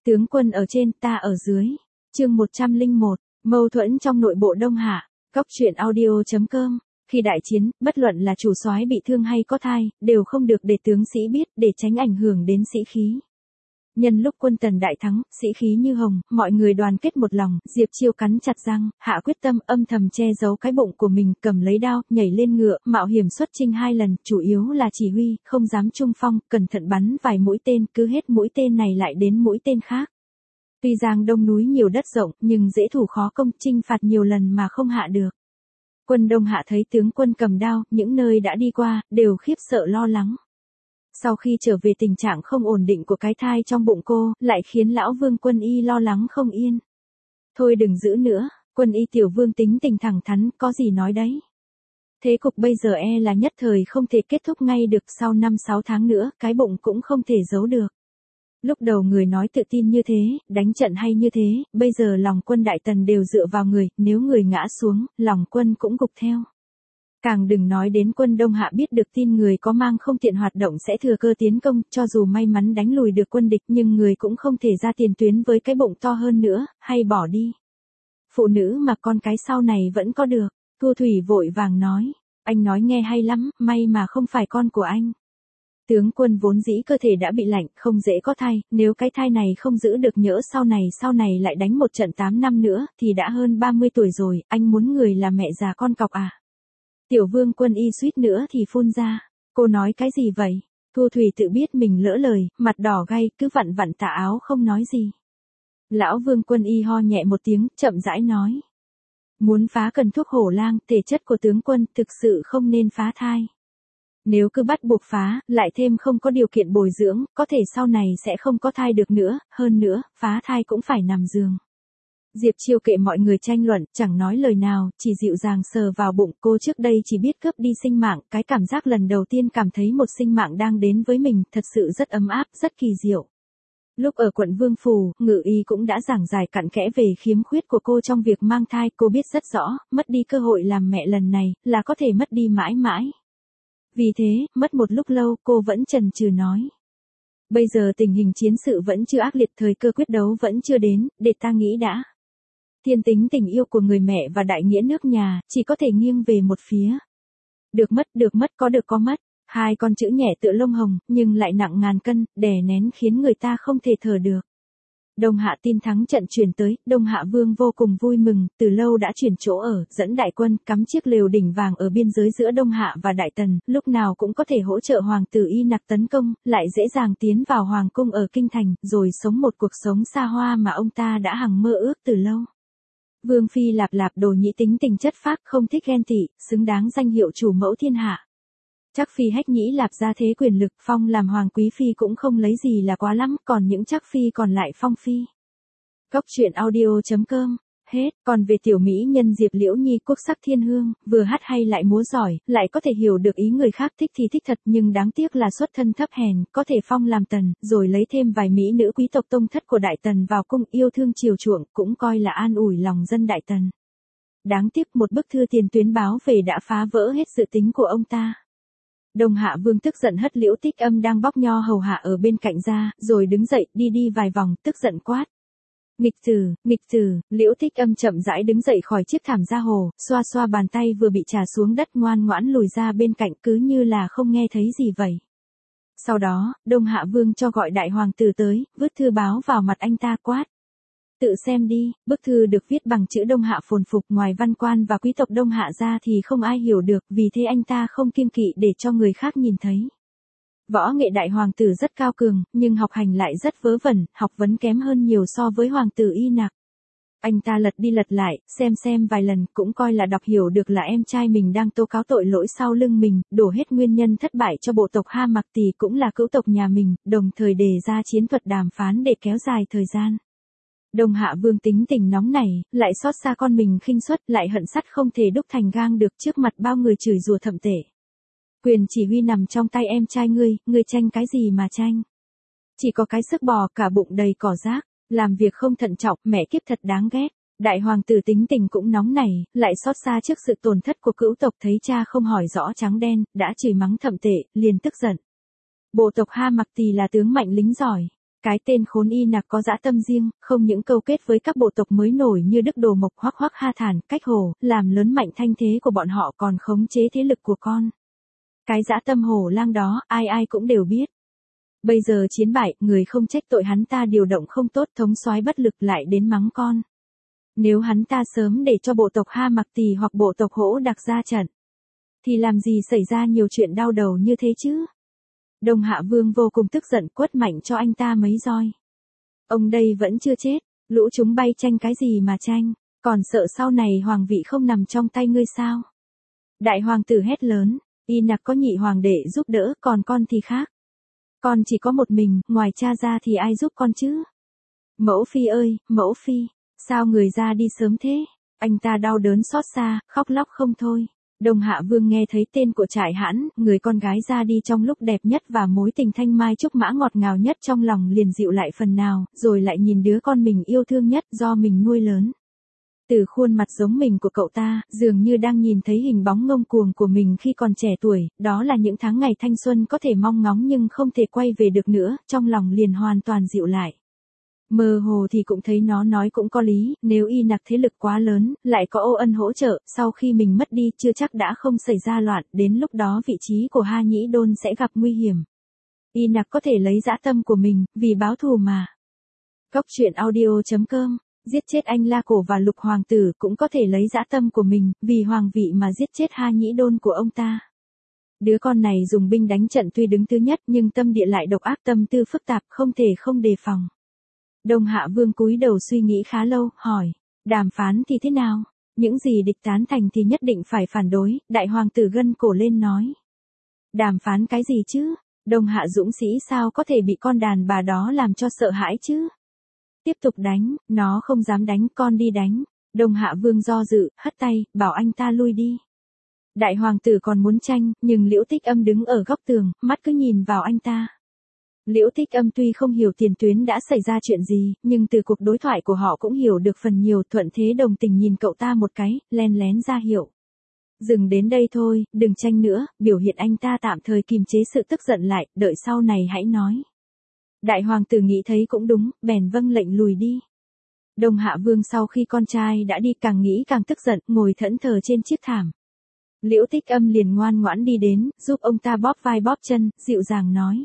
Tướng quân ở trên, ta ở dưới. Chương 101, mâu thuẫn trong nội bộ Đông Hạ. Góc truyện audio.com. Khi đại chiến, bất luận là chủ soái bị thương hay có thai, đều không được để tướng sĩ biết, để tránh ảnh hưởng đến sĩ khí. Nhân lúc quân Tần đại thắng, sĩ khí như hồng, mọi người đoàn kết một lòng, Diệp Chiêu cắn chặt răng, hạ quyết tâm, âm thầm che giấu cái bụng của mình, cầm lấy đao, nhảy lên ngựa, mạo hiểm xuất chinh 2 lần, chủ yếu là chỉ huy, không dám trung phong, cẩn thận bắn vài mũi tên, cứ hết mũi tên này lại đến mũi tên khác. Tuy Giang Đông núi nhiều đất rộng, nhưng dễ thủ khó công, chinh phạt nhiều lần mà không hạ được. Quân Đông Hạ thấy tướng quân cầm đao, những nơi đã đi qua, đều khiếp sợ lo lắng. Sau khi trở về tình trạng không ổn định của cái thai trong bụng cô, lại khiến lão Vương Quân Y lo lắng không yên. Thôi đừng giữ nữa, Quân Y tiểu vương tính tình thẳng thắn, có gì nói đấy. Thế cục bây giờ là nhất thời không thể kết thúc ngay được, sau 5-6 tháng nữa, cái bụng cũng không thể giấu được. Lúc đầu người nói tự tin như thế, đánh trận hay như thế, bây giờ lòng quân Đại Tần đều dựa vào người, nếu người ngã xuống, lòng quân cũng gục theo. Càng đừng nói đến quân Đông Hạ biết được tin người có mang không tiện hoạt động sẽ thừa cơ tiến công, cho dù may mắn đánh lùi được quân địch nhưng người cũng không thể ra tiền tuyến với cái bụng to hơn nữa, hay bỏ đi. Phụ nữ mà con cái sau này vẫn có được, Thu Thủy vội vàng nói, anh nói nghe hay lắm, may mà không phải con của anh. Tướng quân vốn dĩ cơ thể đã bị lạnh, không dễ có thai, nếu cái thai này không giữ được nhỡ sau này lại đánh một trận 8 năm nữa, thì đã hơn 30 tuổi rồi, anh muốn người là mẹ già con cọc à? Tiểu Vương Quân Y suýt nữa thì phun ra, cô nói cái gì vậy? Thu Thủy tự biết mình lỡ lời, mặt đỏ gay, cứ vặn vặn tà áo không nói gì. Lão Vương Quân Y ho nhẹ một tiếng, chậm rãi nói. Muốn phá cần thuốc hổ lang, thể chất của tướng quân thực sự không nên phá thai. Nếu cứ bắt buộc phá, lại thêm không có điều kiện bồi dưỡng, có thể sau này sẽ không có thai được nữa, hơn nữa, phá thai cũng phải nằm giường. Diệp Chiêu kệ mọi người tranh luận, chẳng nói lời nào, chỉ dịu dàng sờ vào bụng, cô trước đây chỉ biết cướp đi sinh mạng, cái cảm giác lần đầu tiên cảm thấy một sinh mạng đang đến với mình, thật sự rất ấm áp, rất kỳ diệu. Lúc ở quận Vương Phủ, Ngự Y cũng đã giảng giải cặn kẽ về khiếm khuyết của cô trong việc mang thai, cô biết rất rõ, mất đi cơ hội làm mẹ lần này, là có thể mất đi mãi mãi. Vì thế, mất một lúc lâu, cô vẫn chần chừ nói. Bây giờ tình hình chiến sự vẫn chưa ác liệt, thời cơ quyết đấu vẫn chưa đến, để ta nghĩ đã. Thiên tính tình yêu của người mẹ và đại nghĩa nước nhà, chỉ có thể nghiêng về một phía. Được mất, có được có mất. 2 con chữ nhẹ tựa lông hồng, nhưng lại nặng ngàn cân, đè nén khiến người ta không thể thở được. Đông Hạ tin thắng trận truyền tới, Đông Hạ Vương vô cùng vui mừng, từ lâu đã chuyển chỗ ở, dẫn đại quân, cắm chiếc lều đỉnh vàng ở biên giới giữa Đông Hạ và Đại Tần, lúc nào cũng có thể hỗ trợ hoàng tử Y Nặc tấn công, lại dễ dàng tiến vào hoàng cung ở Kinh Thành, rồi sống một cuộc sống xa hoa mà ông ta đã hằng mơ ước từ lâu. Vương Phi Lạp Lạp Đồ Nhĩ tính tình chất phác, không thích ghen tị, xứng đáng danh hiệu chủ mẫu thiên hạ. Trắc Phi Hách Nhĩ Lạp gia thế quyền lực, phong làm hoàng quý phi cũng không lấy gì là quá lắm, còn những Trắc Phi còn lại phong phi. Góc truyện audio.com. Hết, còn về tiểu mỹ nhân Diệp Liễu Nhi quốc sắc thiên hương, vừa hát hay lại múa giỏi, lại có thể hiểu được ý người khác thích thì thích thật, nhưng đáng tiếc là xuất thân thấp hèn, có thể phong làm tần, rồi lấy thêm vài mỹ nữ quý tộc tông thất của Đại Tần vào cung, yêu thương chiều chuộng, cũng coi là an ủi lòng dân Đại Tần. Đáng tiếc một bức thư tiền tuyến báo về đã phá vỡ hết dự tính của ông ta. Đông Hạ Vương tức giận hất Liễu Tích Âm đang bóc nho hầu hạ ở bên cạnh ra, rồi đứng dậy, đi vài vòng, tức giận quát. Nghịch tử, Liễu Tích Âm chậm rãi đứng dậy khỏi chiếc thảm gia hồ, xoa xoa bàn tay vừa bị trà xuống đất, ngoan ngoãn lùi ra bên cạnh, cứ như là không nghe thấy gì vậy. Sau đó, Đông Hạ Vương cho gọi đại hoàng tử tới, vứt thư báo vào mặt anh ta quát. Tự xem đi, bức thư được viết bằng chữ Đông Hạ phồn phục, ngoài văn quan và quý tộc Đông Hạ ra thì không ai hiểu được, vì thế anh ta không kiêng kỵ để cho người khác nhìn thấy. Võ nghệ đại hoàng tử rất cao cường, nhưng học hành lại rất vớ vẩn, học vấn kém hơn nhiều so với hoàng tử Y Nặc. Anh ta lật đi lật lại, xem vài lần, cũng coi là đọc hiểu được là em trai mình đang tố cáo tội lỗi sau lưng mình, đổ hết nguyên nhân thất bại cho bộ tộc Ha Mặc Tỳ cũng là cữu tộc nhà mình, đồng thời đề ra chiến thuật đàm phán để kéo dài thời gian. Đông Hạ Vương tính tình nóng này, lại xót xa con mình khinh suất, lại hận sắt không thể đúc thành gang được, trước mặt bao người chửi rủa thậm tệ. Quyền chỉ huy nằm trong tay em trai ngươi tranh cái gì mà tranh? Chỉ có cái sức bò, cả bụng đầy cỏ rác, làm việc không thận trọng, mẹ kiếp thật đáng ghét. Đại hoàng tử tính tình cũng nóng này, lại xót xa trước sự tổn thất của cữu tộc, thấy cha không hỏi rõ trắng đen, đã chửi mắng thậm tệ, liền tức giận. Bộ tộc Ha Mặc Tỳ là tướng mạnh lính giỏi, Cái tên khốn Y Nặc có dã tâm riêng, không những câu kết với các bộ tộc mới nổi như Đức Đồ Mộc Hoắc Hoắc Ha Thản, Cách Hổ, làm lớn mạnh thanh thế của bọn họ còn khống chế thế lực của con. Cái dã tâm hổ lang đó, ai ai cũng đều biết. Bây giờ chiến bại, người không trách tội hắn ta điều động không tốt, thống soái bất lực lại đến mắng con. Nếu hắn ta sớm để cho bộ tộc Ha Mặc Tỳ hoặc bộ tộc Hỗ Đặc ra trận, thì làm gì xảy ra nhiều chuyện đau đầu như thế chứ? Đông Hạ Vương vô cùng tức giận, quất mạnh cho anh ta mấy roi. Ông đây vẫn chưa chết, lũ chúng bay tranh cái gì mà tranh, còn sợ sau này hoàng vị không nằm trong tay ngươi sao? Đại hoàng tử hét lớn, Y Nặc có nhị hoàng đệ giúp đỡ, còn con thì khác. Con chỉ có một mình, ngoài cha ra thì ai giúp con chứ? Mẫu phi ơi, mẫu phi, sao người ra đi sớm thế? Anh ta đau đớn xót xa, khóc lóc không thôi. Đông Hạ Vương nghe thấy tên của Trại Hãn, người con gái ra đi trong lúc đẹp nhất và mối tình thanh mai trúc mã ngọt ngào nhất trong lòng liền dịu lại phần nào, rồi lại nhìn đứa con mình yêu thương nhất do mình nuôi lớn. Từ khuôn mặt giống mình của cậu ta, dường như đang nhìn thấy hình bóng ngông cuồng của mình khi còn trẻ tuổi, đó là những tháng ngày thanh xuân có thể mong ngóng nhưng không thể quay về được nữa, trong lòng liền hoàn toàn dịu lại. Mơ hồ thì cũng thấy nó nói cũng có lý, nếu Y Nặc thế lực quá lớn, lại có Ô Ân hỗ trợ, sau khi mình mất đi chưa chắc đã không xảy ra loạn, đến lúc đó vị trí của Ha Nhĩ Đôn sẽ gặp nguy hiểm. Y Nặc có thể lấy dã tâm của mình, vì báo thù mà. Cốc truyện audio.com, giết chết anh La Cổ và Lục Hoàng tử cũng có thể lấy dã tâm của mình, vì hoàng vị mà giết chết Ha Nhĩ Đôn của ông ta. Đứa con này dùng binh đánh trận tuy đứng thứ nhất nhưng tâm địa lại độc ác, tâm tư phức tạp, không thể không đề phòng. Đông Hạ Vương cúi đầu suy nghĩ khá lâu, hỏi, đàm phán thì thế nào? Những gì địch tán thành thì nhất định phải phản đối, đại hoàng tử gân cổ lên nói. Đàm phán cái gì chứ? Đông Hạ dũng sĩ sao có thể bị con đàn bà đó làm cho sợ hãi chứ? Tiếp tục đánh, nó không dám đánh, con đi đánh. Đông Hạ Vương do dự, hất tay, bảo anh ta lui đi. Đại hoàng tử còn muốn tranh, nhưng Liễu Tích Âm đứng ở góc tường, mắt cứ nhìn vào anh ta. Liễu Tích Âm tuy không hiểu tiền tuyến đã xảy ra chuyện gì, nhưng từ cuộc đối thoại của họ cũng hiểu được phần nhiều, thuận thế đồng tình nhìn cậu ta một cái, len lén ra hiệu. Dừng đến đây thôi, đừng tranh nữa, biểu hiện anh ta tạm thời kìm chế sự tức giận lại, đợi sau này hãy nói. Đại hoàng tử nghĩ thấy cũng đúng, bèn vâng lệnh lùi đi. Đông Hạ Vương sau khi con trai đã đi càng nghĩ càng tức giận, ngồi thẫn thờ trên chiếc thảm. Liễu Tích Âm liền ngoan ngoãn đi đến, giúp ông ta bóp vai bóp chân, dịu dàng nói.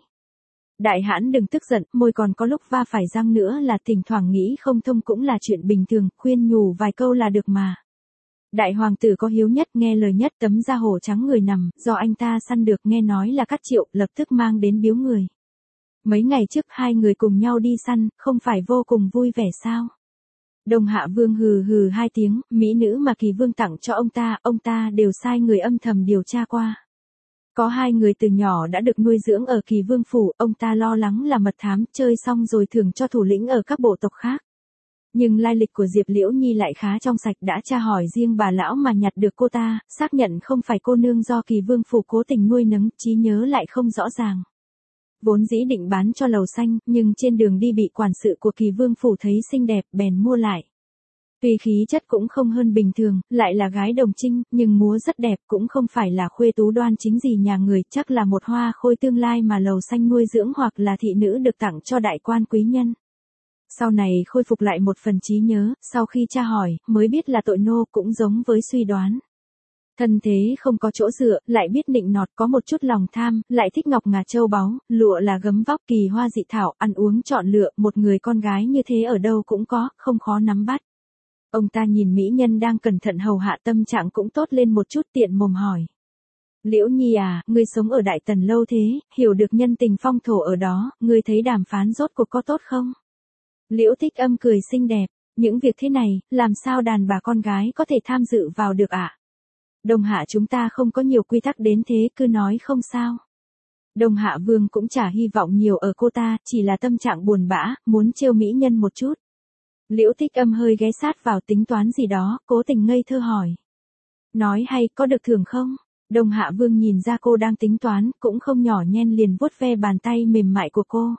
Đại hãn đừng tức giận, môi còn có lúc va phải răng nữa là thỉnh thoảng nghĩ không thông cũng là chuyện bình thường, khuyên nhủ vài câu là được mà. Đại hoàng tử có hiếu nhất, nghe lời nhất, tấm da hổ trắng người nằm, do anh ta săn được nghe nói là Cát Triệu, lập tức mang đến biếu người. Mấy ngày trước hai người cùng nhau đi săn, không phải vô cùng vui vẻ sao? Đông Hạ Vương hừ hừ hai tiếng, mỹ nữ mà Kỳ Vương tặng cho ông ta đều sai người âm thầm điều tra qua. Có hai người từ nhỏ đã được nuôi dưỡng ở Kỳ Vương phủ, ông ta lo lắng là mật thám, chơi xong rồi thưởng cho thủ lĩnh ở các bộ tộc khác. Nhưng lai lịch của Diệp Liễu Nhi lại khá trong sạch, đã tra hỏi riêng bà lão mà nhặt được cô ta, xác nhận không phải cô nương do Kỳ Vương phủ cố tình nuôi nấng, trí nhớ lại không rõ ràng. Vốn dĩ định bán cho Lầu Xanh, nhưng trên đường đi bị quản sự của Kỳ Vương phủ thấy xinh đẹp, bèn mua lại. Tuy khí chất cũng không hơn bình thường, lại là gái đồng trinh, nhưng múa rất đẹp, cũng không phải là khuê tú đoan chính gì nhà người, chắc là một hoa khôi tương lai mà Lầu Xanh nuôi dưỡng hoặc là thị nữ được tặng cho đại quan quý nhân. Sau này khôi phục lại một phần trí nhớ, sau khi tra hỏi, mới biết là tội nô, cũng giống với suy đoán. Thân thế không có chỗ dựa, lại biết nịnh nọt, có một chút lòng tham, lại thích ngọc ngà châu báu, lụa là gấm vóc, kỳ hoa dị thảo, ăn uống chọn lựa, một người con gái như thế ở đâu cũng có, không khó nắm bắt. Ông ta nhìn mỹ nhân đang cẩn thận hầu hạ, tâm trạng cũng tốt lên một chút, tiện mồm hỏi. Liễu Nhi à, ngươi sống ở Đại Tần lâu thế, hiểu được nhân tình phong thổ ở đó, ngươi thấy đàm phán rốt cuộc có tốt không? Liễu Tích Âm cười xinh đẹp, những việc thế này, làm sao đàn bà con gái có thể tham dự vào được ạ? Đông Hạ chúng ta không có nhiều quy tắc đến thế, cứ nói không sao. Đông Hạ Vương cũng chả hy vọng nhiều ở cô ta, chỉ là tâm trạng buồn bã, muốn trêu mỹ nhân một chút. Liễu Tích Âm hơi ghé sát vào tính toán gì đó, cố tình ngây thơ hỏi. Nói hay, có được thưởng không? Đông Hạ Vương nhìn ra cô đang tính toán, cũng không nhỏ nhen liền vuốt ve bàn tay mềm mại của cô.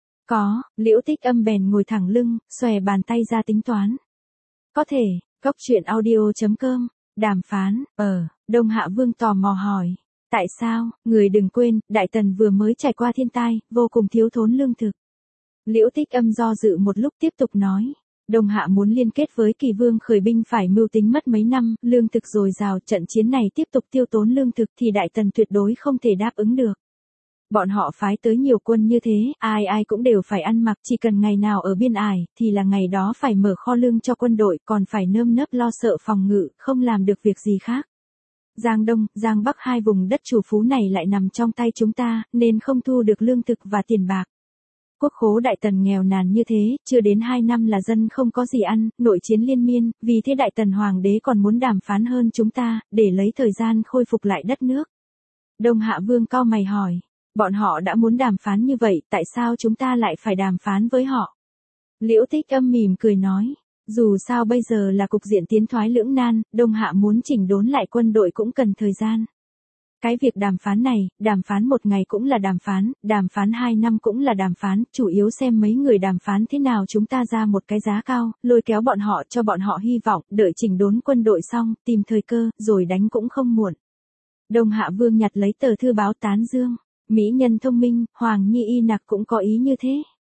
Có, Liễu Tích Âm bèn ngồi thẳng lưng, xòe bàn tay ra tính toán. Có thể, cốc truyện audio.com, đàm phán, Đông Hạ Vương tò mò hỏi. Tại sao, người đừng quên, Đại Tần vừa mới trải qua thiên tai, vô cùng thiếu thốn lương thực. Liễu Tích Âm do dự một lúc tiếp tục nói. Đông Hạ muốn liên kết với Kỳ Vương khởi binh phải mưu tính mất mấy năm, lương thực dồi dào, trận chiến này tiếp tục tiêu tốn lương thực thì Đại Tần tuyệt đối không thể đáp ứng được. Bọn họ phái tới nhiều quân như thế, ai ai cũng đều phải ăn mặc, chỉ cần ngày nào ở biên ải, thì là ngày đó phải mở kho lương cho quân đội, còn phải nơm nớp lo sợ phòng ngự, không làm được việc gì khác. Giang Đông, Giang Bắc hai vùng đất chủ phú này lại nằm trong tay chúng ta, nên không thu được lương thực và tiền bạc. Quốc khố Đại Tần nghèo nàn như thế, chưa đến 2 năm là dân không có gì ăn, nội chiến liên miên, vì thế Đại Tần Hoàng đế còn muốn đàm phán hơn chúng ta, để lấy thời gian khôi phục lại đất nước. Đông Hạ Vương cau mày hỏi, bọn họ đã muốn đàm phán như vậy, tại sao chúng ta lại phải đàm phán với họ? Liễu Tích Âm mỉm cười nói, dù sao bây giờ là cục diện tiến thoái lưỡng nan, Đông Hạ muốn chỉnh đốn lại quân đội cũng cần thời gian. Cái việc đàm phán này, đàm phán 1 ngày cũng là đàm phán 2 năm cũng là đàm phán, chủ yếu xem mấy người đàm phán thế nào chúng ta ra một cái giá cao, lôi kéo bọn họ cho bọn họ hy vọng, đợi chỉnh đốn quân đội xong, tìm thời cơ, rồi đánh cũng không muộn. Đông Hạ Vương nhặt lấy tờ thư báo tán dương, mỹ nhân thông minh, Hoàng Nhi Y Nặc cũng có ý như thế.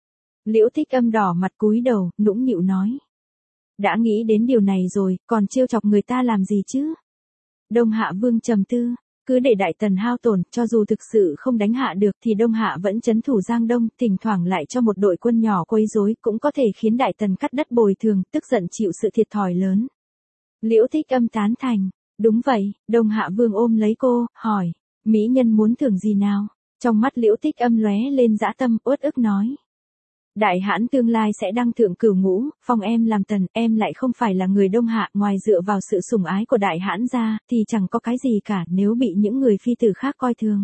Liễu Tích Âm đỏ mặt cúi đầu, nũng nịu nói. Đã nghĩ đến điều này rồi, còn trêu chọc người ta làm gì chứ? Đông Hạ Vương trầm tư. Cứ để Đại Tần hao tổn, cho dù thực sự không đánh hạ được thì Đông Hạ vẫn trấn thủ Giang Đông, thỉnh thoảng lại cho một đội quân nhỏ quấy rối, cũng có thể khiến Đại Tần cắt đất bồi thường, tức giận chịu sự thiệt thòi lớn. Liễu Tích Âm tán thành. Đúng vậy, Đông Hạ Vương ôm lấy cô, hỏi, mỹ nhân muốn thưởng gì nào? Trong mắt Liễu Tích Âm lóe lên dã tâm, uất ức nói. Đại hãn tương lai sẽ đăng thượng cửu ngũ, phong em làm tần, em lại không phải là người Đông Hạ, ngoài dựa vào sự sủng ái của đại hãn ra, thì chẳng có cái gì cả, nếu bị những người phi tử khác coi thường.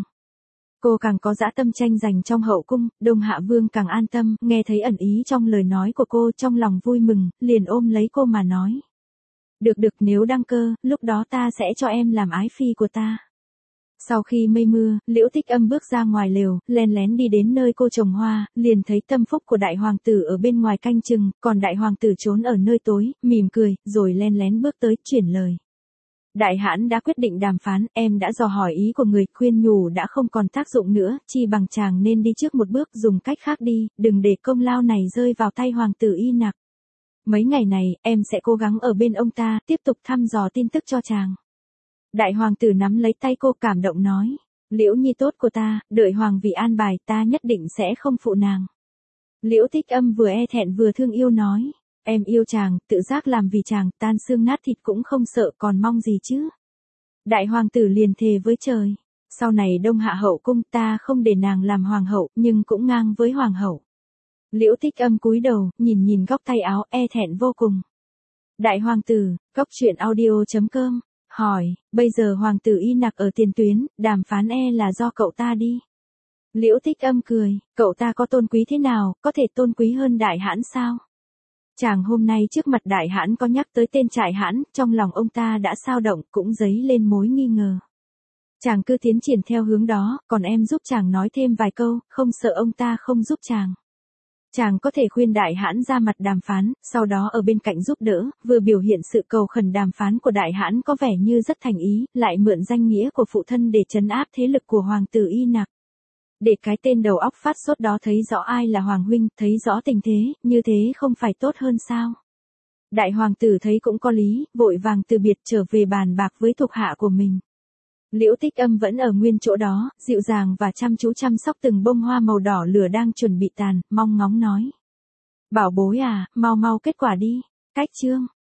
Cô càng có dã tâm tranh giành trong hậu cung, Đông Hạ Vương càng an tâm, nghe thấy ẩn ý trong lời nói của cô, trong lòng vui mừng, liền ôm lấy cô mà nói. Được nếu đăng cơ, lúc đó ta sẽ cho em làm ái phi của ta. Sau khi mây mưa, Liễu Tích Âm bước ra ngoài lều, len lén đi đến nơi cô trồng hoa, liền thấy tâm phúc của đại hoàng tử ở bên ngoài canh chừng, còn đại hoàng tử trốn ở nơi tối, mỉm cười, rồi len lén bước tới, chuyển lời. Đại hãn đã quyết định đàm phán, em đã dò hỏi ý của người, khuyên nhủ đã không còn tác dụng nữa, chi bằng chàng nên đi trước một bước, dùng cách khác đi, đừng để công lao này rơi vào tay hoàng tử Y Nặc. Mấy ngày này, em sẽ cố gắng ở bên ông ta, tiếp tục thăm dò tin tức cho chàng. Đại hoàng tử nắm lấy tay cô cảm động nói, Liễu Nhi tốt của ta, đợi hoàng vị an bài, ta nhất định sẽ không phụ nàng. Liễu Tích Âm vừa e thẹn vừa thương yêu nói, em yêu chàng, tự giác làm vì chàng, tan xương nát thịt cũng không sợ, còn mong gì chứ. Đại hoàng tử liền thề với trời, sau này Đông Hạ hậu cung ta không để nàng làm hoàng hậu, nhưng cũng ngang với hoàng hậu. Liễu Tích Âm cúi đầu, nhìn góc tay áo, e thẹn vô cùng. Đại hoàng tử, góc truyện audio.com, hỏi, bây giờ hoàng tử Y Nặc ở tiền tuyến, đàm phán là do cậu ta đi. Liễu Tích Âm cười, cậu ta có tôn quý thế nào, có thể tôn quý hơn đại hãn sao? Chàng hôm nay trước mặt đại hãn có nhắc tới tên Trại Hãn, trong lòng ông ta đã xao động, cũng dấy lên mối nghi ngờ. Chàng cứ tiến triển theo hướng đó, còn em giúp chàng nói thêm vài câu, không sợ ông ta không giúp chàng. Chàng có thể khuyên đại hãn ra mặt đàm phán, sau đó ở bên cạnh giúp đỡ, vừa biểu hiện sự cầu khẩn đàm phán của đại hãn có vẻ như rất thành ý, lại mượn danh nghĩa của phụ thân để trấn áp thế lực của hoàng tử Y Nặc. Để cái tên đầu óc phát sốt đó thấy rõ ai là hoàng huynh, thấy rõ tình thế, như thế không phải tốt hơn sao? Đại hoàng tử thấy cũng có lý, vội vàng từ biệt trở về bàn bạc với thuộc hạ của mình. Liễu Tích Âm vẫn ở nguyên chỗ đó, dịu dàng và chăm chú chăm sóc từng bông hoa màu đỏ lửa đang chuẩn bị tàn, mong ngóng nói. Bảo bối à, mau kết quả đi. Cách chương.